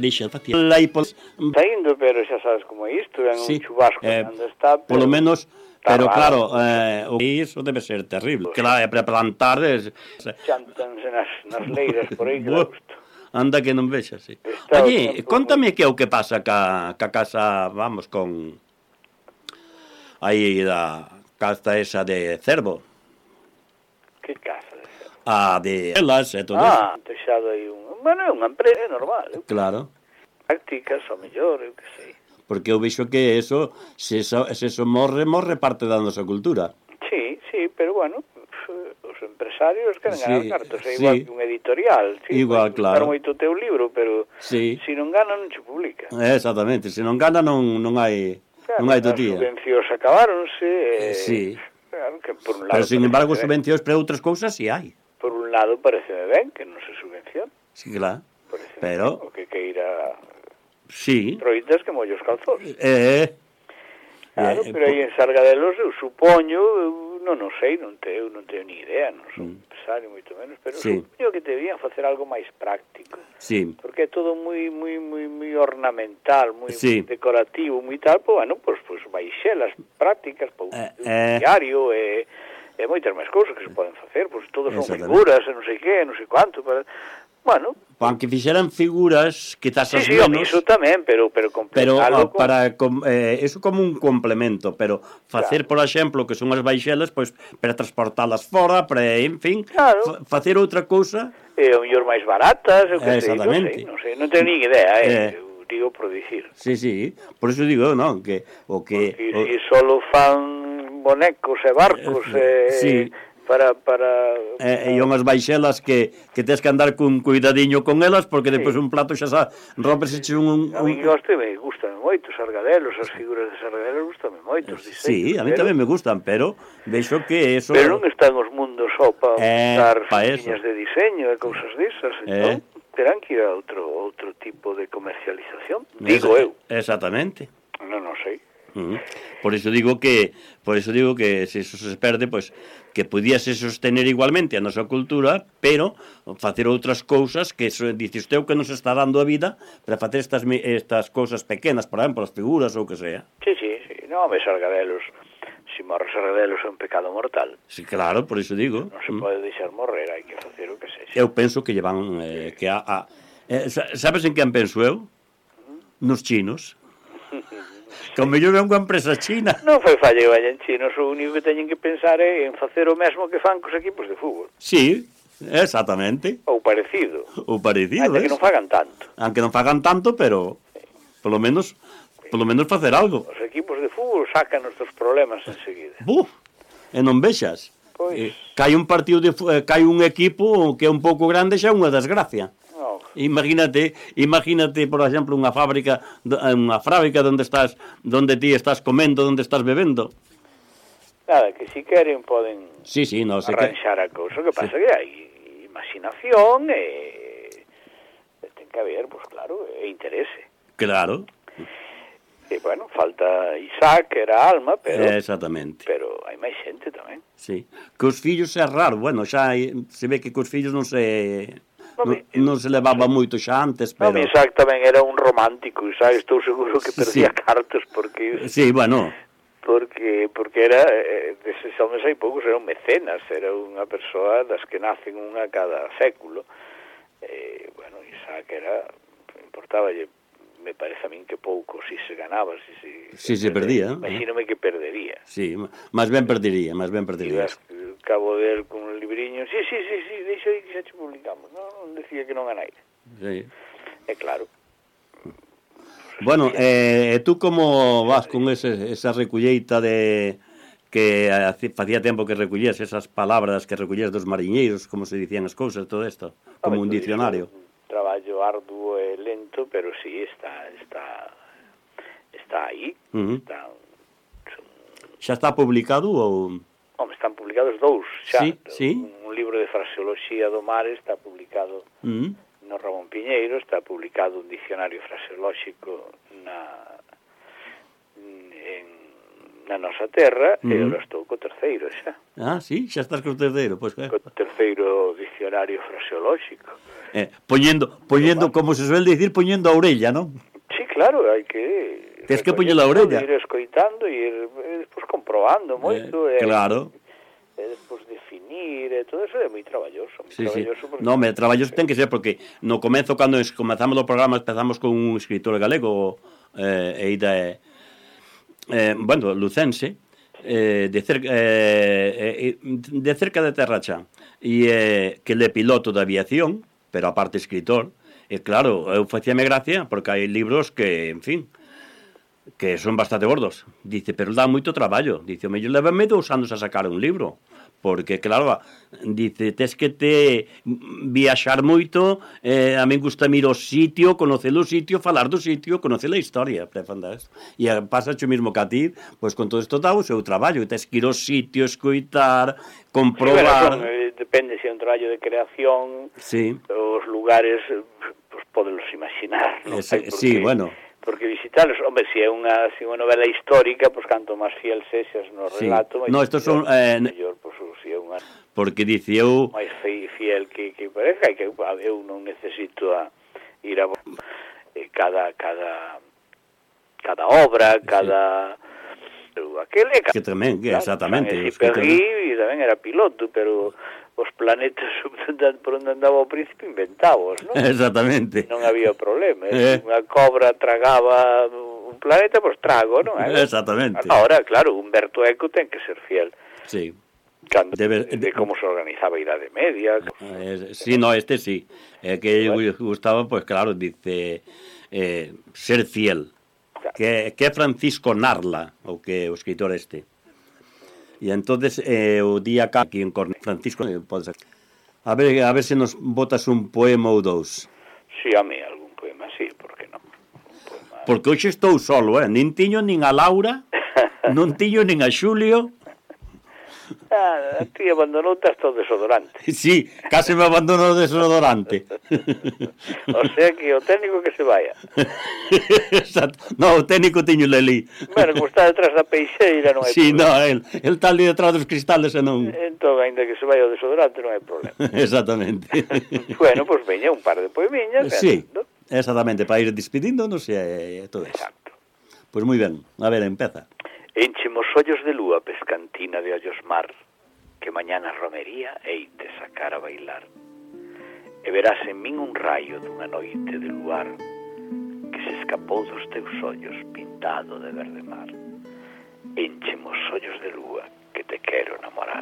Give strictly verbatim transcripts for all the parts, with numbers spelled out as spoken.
elixa facía lei pol... Está indo, pero xa sabes como é isto, é un sí, chubasco eh, onde está, pero... polo menos, pero raro. claro, eh, o iso debe ser terrible. Que lá é para plantar... Des... Xántanse nas, nas leiras por aí, que dá gusto. Anda que non vexas, sí. Está Oye, contame muy... que é o que pasa ca, ca casa, vamos, con... Aí da casa esa de Cervo. Que casa de Cervo? A de elas e todo ah, eso. Ah, deixado aí un... Bueno, é unha empresa, é normal. Eu... Claro. Prácticas, ao mellor, eu que sei. Porque eu vexo que eso, se eso, se eso morre, morre parte da nosa cultura. Sí, sí, pero bueno, os empresarios queren sí, ganar cartos, é sí. igual que un editorial. Sí, igual, pues, claro. moito o teu libro, pero sí. se non gana non se publica. Exactamente, se non gana non, non hai... Claro, non hai tutía. As subvencións acabáronse. Eh, sí. Claro, que por un lado pero, sin embargo, subvencións para outras cousas si sí hai. Por un lado, parece ben que non se subvenciona. Sí, claro. Parece pero... o que queira... Sí. Troitas que mollos calzóns. Eh... Claro, eh, pero aí en Sargadelos, eu supoño, eu non o sei, non teño, non teño ni idea, non sou mm. empresario, moito menos, pero sí. supoño que debían facer algo máis práctico. Sí. Porque é todo moi moi moi moi ornamental, moi, sí. moi decorativo, moi tal, pois, bueno, pois, pois baixelas prácticas, pois, eh, un eh. diario, e, e moitas máis cousas que se poden facer, pois todos son figuras, e non sei que, non sei cuánto, para... Bueno, aunque fixeran figuras, quizás sí, as sí, menos... iso tamén, pero pero pero con... para com, eh, eso como un complemento, pero facer, claro. por exemplo, que son as baixelas, pois para transportalas fora, para, en fin, claro. facer outra cousa... E o mellor máis baratas, eu que eh, sei, non sei, non sei, non teño nin idea, eh, eh. eu digo por dicir. Sí, sí, por eso digo, non, que o que Porque o... si solo fan bonecos e barcos e... Sí. para para eh, e unhas baixelas que, que tens que andar con cuidadiño con elas porque sí. Depois un plato xa sa rompes un, un, un... A mí goste, me gustan moito Sargadelos, as figuras de Sargadelos gustan moito, os diseños. Sí, a mí pero... tamén me gustan, pero vexo que eso... Pero non están os mundos só para eh, dar pa fiñas de diseño e cousas desas, entón eh. terán que ir a outro outro tipo de comercialización, digo Esa, eu. Exactamente. Non, non sei. Uh -huh. Por eso digo que por eso digo que se eso se perde, pois pues, que pudiese sostener igualmente a nosa cultura, pero facer outras cousas que eso, dices teu que nos está dando a vida para facer estas estas cousas pequenas, por exemplo, as figuras ou que sea. Sí, sí, sí. No, me Sargadelos, si morre Sargadelos é un pecado mortal. Sí, claro, por eso digo. Non se mm. pode deixar morrer, hai que facer o que sexa. Eu penso que llevan eh, que a, a eh, sabes en quen penso eu? Nos chinos. Que o mellor é unha empresa china. Non foi fallo que vayan chinos, o único que teñen que pensar é en facer o mesmo que fan cos equipos de fútbol. Sí, exactamente. Ou parecido. Ou parecido, Aunque que non fagan tanto. Aunque non fagan tanto, pero sí. polo menos sí. polo menos facer algo. Os equipos de fútbol sacan os seus problemas enseguida. Buf, e non vexas. Pois... Eh, cai un partido de eh, cai un equipo que é un pouco grande xa é unha desgracia. Imagínate, imagínate, por exemplo, unha fábrica, unha fábrica onde estás, onde ti estás comendo, onde estás bebendo. Nada, que si queren poden sí, sí, no, arranxar que... a cousa, que pasa sí. que hai imaginación e, e ten que haber, pois pues, claro, e interese. Claro. E, bueno, falta Isaac, que era Alma, pero... Exactamente. Pero hai máis xente tamén. Sí. Que os fillos é raro, bueno, xa hai, se ve que cos fillos non se... Non, non se levaba moito xa antes, pero... Non, Isaac tamén era un romántico, Isaac estou seguro que perdía sí. cartos porque... Sí, bueno... Porque porque era, eh, deses homens hai poucos, era un mecenas, era unha persoa das que nacen unha cada século. Eh, bueno, Isaac era... importáballe, me parece a min que pouco, si se ganaba, si se... Si se perdía. Imagínome que perdería. Sí, máis ben perdería, máis ben perdería. E cabo de él con un libriño, sí, sí, sí, sí, deixa aí que xa te publicamos, non, non decía que non ganáis. Sí. É claro. Bueno, eh, tú como vas con ese, esa recolleita de que facía tempo que recollías esas palabras que recollías dos mariñeiros, como se dicían as cousas, todo isto, como un diccionario? Un traballo arduo e lento, pero sí, está está está aí. Uh -huh. Está, son... Xa está publicado ou... Home, están publicados dous, xa. Sí, sí. Un, un libro de fraseoloxía do mar está publicado uh -huh. no Ramón Piñeiro, está publicado un diccionario fraseolóxico na en na nosa terra, Uh-huh. e eu estou co terceiro xa. Ah, sí, xa estás co terceiro, pois pues, Co terceiro dicionario fraseolóxico. eh, poñendo, poñendo, como se suele dicir, poñendo a orella, non? Sí, claro, hai que... Tens que poñer a orella. Ir escoitando e ir e despois comprobando moito. Eh, e, claro. E despois definir, e todo eso é moi traballoso. Moi Sí, traballoso sí. porque... No, me traballoso ten que ser, porque no comezo, cando es, comezamos o programa, empezamos con un escritor galego, eh, Eida, eh, eh, bueno, lucense, eh, de, cerca, eh, eh, de cerca de Terrachá, e eh, que le piloto de aviación, pero aparte escritor, e claro, eu facíame gracia, porque hai libros que, en fin, que son bastante gordos. Dice, pero dá moito traballo. Dice, o mellor levame dous anos a sacar un libro. Porque, claro, dice, tes que te viaxar moito, eh, a min gusta mir o sitio, conocer o sitio, falar do sitio, conocer a historia. E pasa o mesmo que a ti, pois con todo isto dá o seu traballo. Tes que ir ao sitio, escoitar, comprobar... Sí, bueno, son, eh, depende se é un traballo de creación, sí. Os lugares, pues, podelos imaginar. ¿No? Ese, porque, sí, bueno... Porque visitalos, hombre, se é unha, si unha novela histórica, pues canto máis fiel sexas no sí. relato, no, estos son eh, mellor, pues, se é unha porque dice eu máis fiel que, que parezca, que eu non necesito a ir a eh, cada cada cada obra, cada sí. aquele que tamén, que claro, exactamente, e tamén era piloto, pero os planetas por onde andaba o príncipe inventábos, non? Exactamente. Non había problema. Eh. Unha cobra tragaba un planeta, pois trago, non? Eh? Exactamente. Ahora, claro, Humberto Eco ten que ser fiel. Sí. Cando, Debe, de, de como se organizaba a Idade Media. Eh, sí, no, este sí. Eh, que bueno. Gustavo, pues claro, dice eh, ser fiel. Claro. Que, que é Francisco Narla, o que o escritor este. E entonces eh, o día que aquí en Cornellá, Francisco, podes a ver a ver se nos botas un poema ou dous. Si, sí, a mí algún poema, sí, por que non? Poema... Porque hoxe estou solo, eh? Nin tiño nin a Laura, non tiño nin a Xulio. Ah, ti abandonoute hasta o desodorante. Sí, case me abandonou o desodorante. O sea que o técnico que se vaya. Exacto. No, o técnico tiño lelí. Bueno, como está detrás da peixeira non hai sí, problema. Sí, no, el, el está ali detrás dos cristales e non... Entón, ainda que se vaya o desodorante non hai problema. Exactamente. Bueno, pois pues veña un par de poemiñas. Sí, ¿no? Exactamente, para ir despedíndonos e eh, todo eso. Exacto. Pois pues moi ben, a ver, empeza. Enchemos ollos de lúa, pescantina de ollos mar, que mañana romería e te sacar a bailar. E verás en min un raio dunha noite de luar que se escapou dos teus ollos pintado de verde mar. Enchemos ollos de lúa que te quero namorar.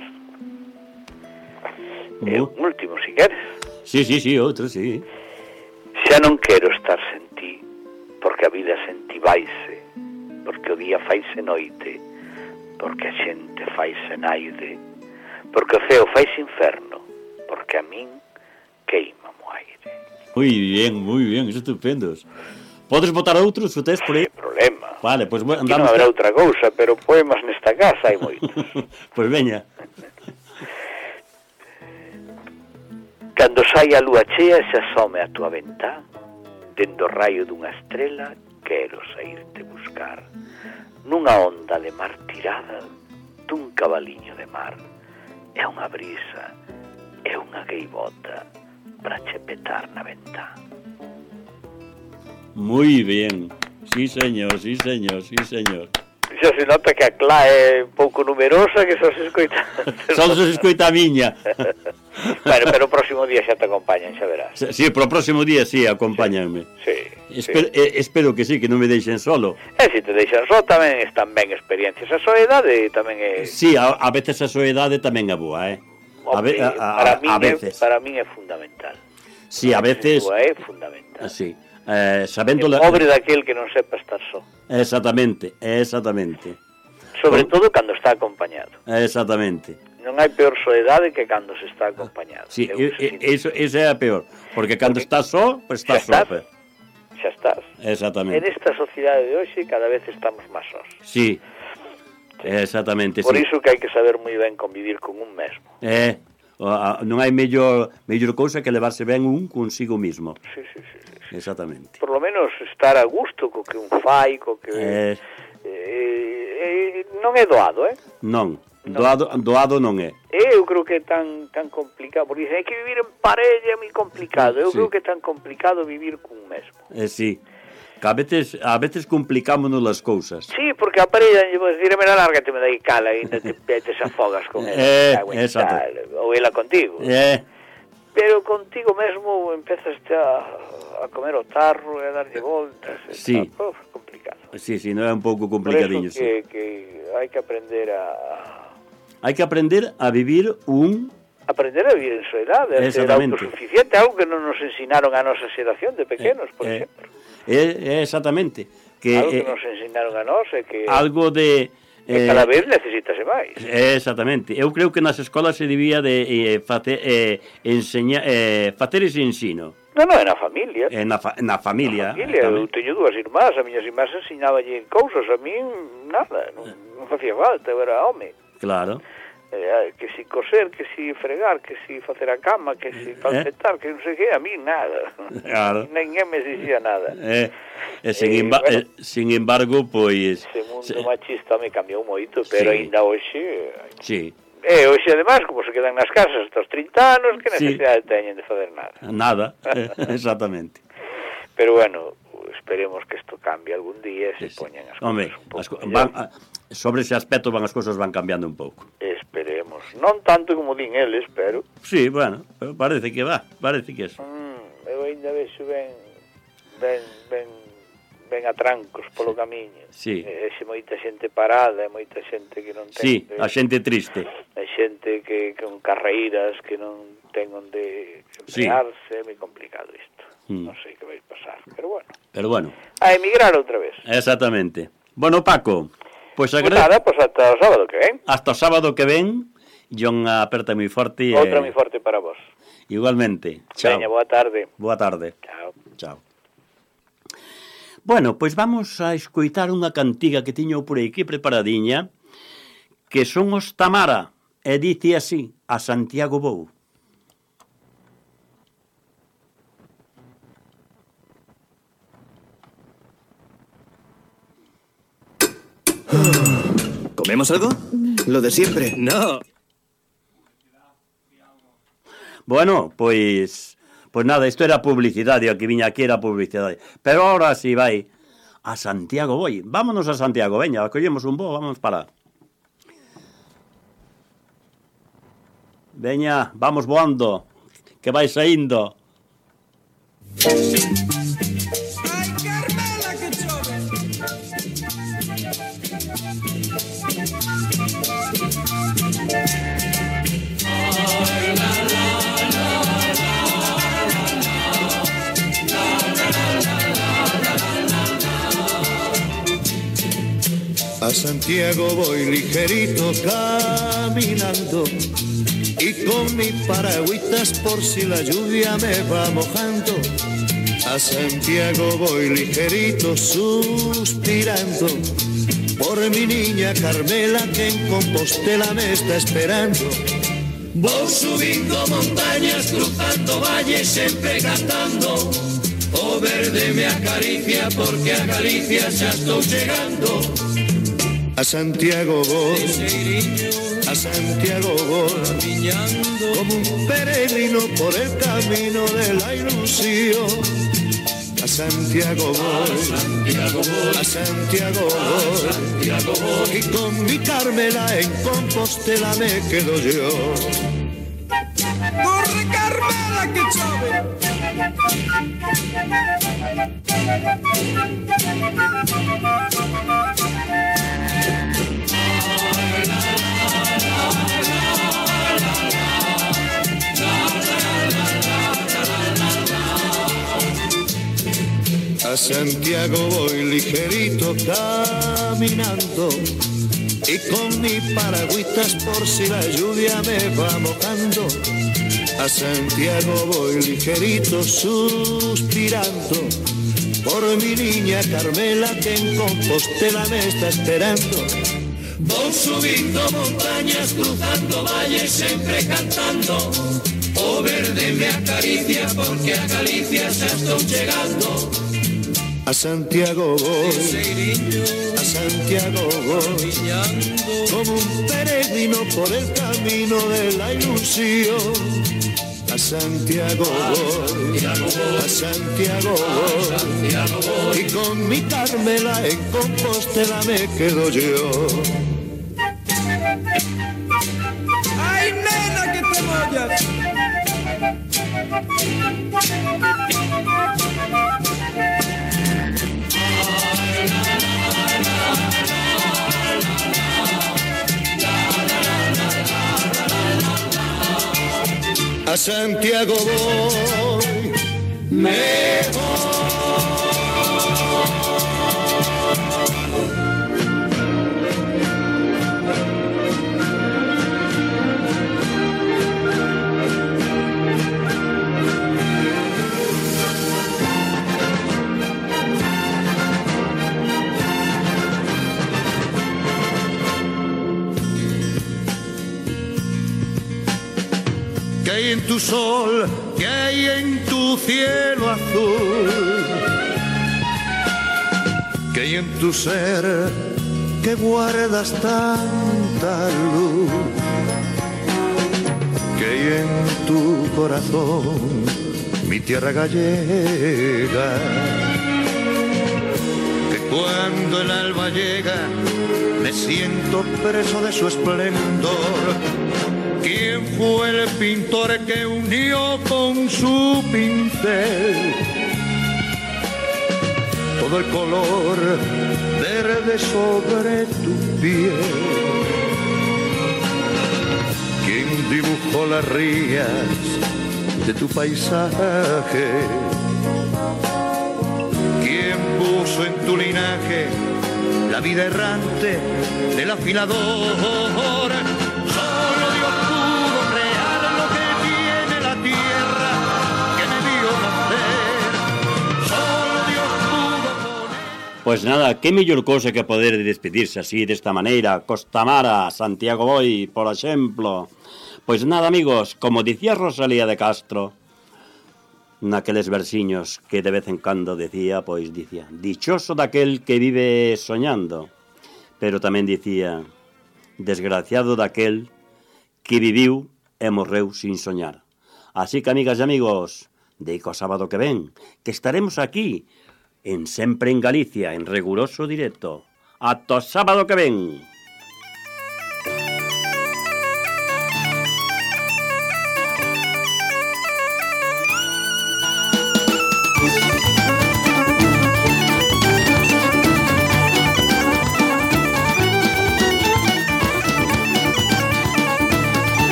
Uh. E un último, si queres. Sí, sí, sí, outro, sí. Xa non quero estar sen ti, porque a vida sen ti vaise, porque o día faise noite, porque a xente faise naide, porque o ceo faise inferno, porque a min queima mo aire. Moi bien, moi bien, estupendos. Podes botar outros, o tes por aí? Sem problema. Vale, pois pues, andamos... non habrá outra cousa, pero poemas nesta casa hai moitos. Pois pues veña. Cando sai a lúa chea e se asome a tua ventá, dendo o raio dunha estrela, quero saírte buscar. Nunha onda de mar tirada, dun cabaliño de mar. É unha brisa, é unha gaivota para che petar na ventá. Moi bien. Sí, señor, sí, señor, sí, señor. Xa se nota que a clá é pouco numerosa, que só se escoita... Só se escoita a miña. Bueno, pero o próximo día xa te acompañan, xa verás. Sí, pero o próximo día sí, acompáñanme. Sí. Espero, sí. Eh, espero que sí, que non me deixen solo. E se te deixan só tamén están ben experiencias. A soedade tamén é... Sí, a, a veces a soedade tamén é boa, eh? A, Hombre, a, a, para, a, min a veces. É, para min é fundamental. Sí, a veces... É fundamental. Sí. Eh, sabendo é pobre la... daquel que non sepa estar só. Exactamente, exactamente. Sobre Por... todo cando está acompañado. Exactamente. Non hai peor soedade que cando se está acompañado. Sí, e, e, eso, eso é a peor. Porque cando porque estás só, pues estás só. Estás, xa estás. Exactamente. En esta sociedade de hoxe cada vez estamos máis sós. Sí, exactamente. Por sí. iso que hai que saber moi ben convivir con un mesmo. Eh, non hai mellor, mellor cousa que levarse ben un consigo mismo. Sí, sí, sí. sí. Exactamente. Por lo menos estar a gusto co que un fai, co que... Eh... Eh, eh, non é doado, eh? Non, doado, doado non é. Eu creo que é tan tan complicado, porque dicen, hai que vivir en parella, é moi complicado. Eu Sí. creo que é tan complicado vivir cun mesmo. Eh, sí. Que a veces, a veces complicámonos as cousas. Sí, porque a parella, lle vou dicir, mira, lárgate, me dai cala, e ainda te, te desafogas con ela. Eh, Cago en exacto. tal, ou ela contigo. Eh, Pero contigo mesmo empezas a, a comer o tarro e a darlle voltas. E Sí. tal. Uf, complicado. sí, sí, non é un pouco Por complicadiño, eso sí. que, que hai que aprender a... Hai que aprender a vivir un... aprender a vivir en soidade, a ser Exactamente. autosuficiente, algo que non nos ensinaron a nosa xeración de pequenos, por eh, exemplo. É, é exactamente. Que, Algo que eh, nos ensinaron a nós e que, algo de... que cada vez necesitase máis. É, exactamente. Eu creo que nas escolas se debía de eh, facer, eh, enseñar, eh, facer ese ensino. Non, non, é na familia. Eh, na, fa, na familia. Na familia, eu tamén. teño dúas irmás, a miñas irmás ensináballe cousas, a min nada, non, non facía falta, eu era home. Claro. Eh, que si coser, que si fregar, que si facer a cama, que si calcetar, que non sei que, a mí nada. Claro. Ninguén me dicía nada. Eh, e sin, Eh, emba bueno. eh, sin embargo, pois... Ese mundo se- machista me cambiou moito, pero Sí. ainda hoxe... Sí, E hoxe, además, como se quedan nas casas hasta os trinta anos, que Sí. necesidade teñen de fazer nada. nada, exactamente. Pero bueno, esperemos que isto cambie algún día e se Sí, sí. poñan as Home, cousas un pouco as, co- mellor. van, a- sobre ese aspecto van as cousas van cambiando un pouco. Esperemos. Non tanto como din eles, pero... Sí, bueno, pero parece que va, parece que eso. Mm, eu ainda vexo ben... Ben... Ben... Ben a trancos polo camiño. Sí. E xe moita xente parada, e moita xente que non ten... Sí, de- a xente triste. Hai xente que con carreiras que non ten onde Sí. emplearse, é moi complicado isto. Mm. Non sei que vai pasar, pero bueno. Pero bueno, A emigrar outra vez. exactamente. Bueno, Paco, pois Pues agre... nada, pues hasta o sábado que ven. hasta o sábado que ven, e unha aperta moi forte. e- Outra moi forte para vos. Igualmente. Chao. Veña, boa tarde. Boa tarde. Chao. Chao. Bueno, pois vamos a escoitar unha cantiga que tiño por aquí preparadiña, que son os Tamara, e dice así, a Santiago vou. ¿Comemos algo? Lo de siempre. No. Bueno, pois pois nada, isto era publicidade, o que viña aquí era publicidade. Pero ahora si vai a Santiago voi. Vámonos a Santiago, veña, collemos un voo, vamos para. Veña, vamos voando, que vai saindo. Ai, Carmela, que chove! A Santiago voy ligerito caminando y con mis paragüitas por si la lluvia me va mojando. A Santiago voy ligerito suspirando por mi niña Carmela que en Compostela me está esperando. Voy subindo montañas, cruzando valles, siempre cantando. O verde me acaricia porque a Galicia ya estoy llegando. A Santiago voy, a Santiago voy, como un peregrino por el camino de la ilusión. A Santiago voy, a Santiago voy, y con mi Carmela en Compostela me quedo yo. Corre, Carmela, que chove! A Santiago voy ligerito caminando y con mis paragüitas por si la lluvia me va mojando. A Santiago voy ligerito suspirando por mi niña Carmela que en Compostela me está esperando. Voy subiendo montañas, cruzando valles, siempre cantando. O verde me acaricia porque a Galicia ya estoy llegando. A Santiago voy, a Santiago voy, como un peregrino por el camino de la ilusión. A Santiago voy, a Santiago voy, y con mi Carmela en Compostela me quedo yo. ¡Ay, nena, que te mollas! A Santiago voy, me voy. ¿Qué hay en tu sol? ¿Qué hay en tu cielo azul? ¿Qué hay en tu ser que guardas tanta luz? ¿Qué hay en tu corazón, mi tierra gallega? Que cuando el alba llega me siento preso de su esplendor. ¿Quién fue el pintor que unió con su pincel todo el color verde sobre tu piel? ¿Quién dibujó las rías de tu paisaje? ¿Quién puso en tu linaje la vida errante del afilador? Pues nada, qué mellor cosa que poder despedirse así, desta maneira, Costamara, Santiago Boi, por exemplo. Pois nada, amigos, como dicía Rosalía de Castro, naqueles versiños que de vez en cando decía, pois dicía, dichoso daquel que vive soñando, pero tamén dicía, desgraciado daquel que viviu e morreu sin soñar. Así que, amigas e amigos, deico sábado que ven, que estaremos aquí, en Sempre en Galicia, en riguroso directo. Ata o sábado que ven.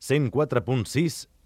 cent quatre punt sis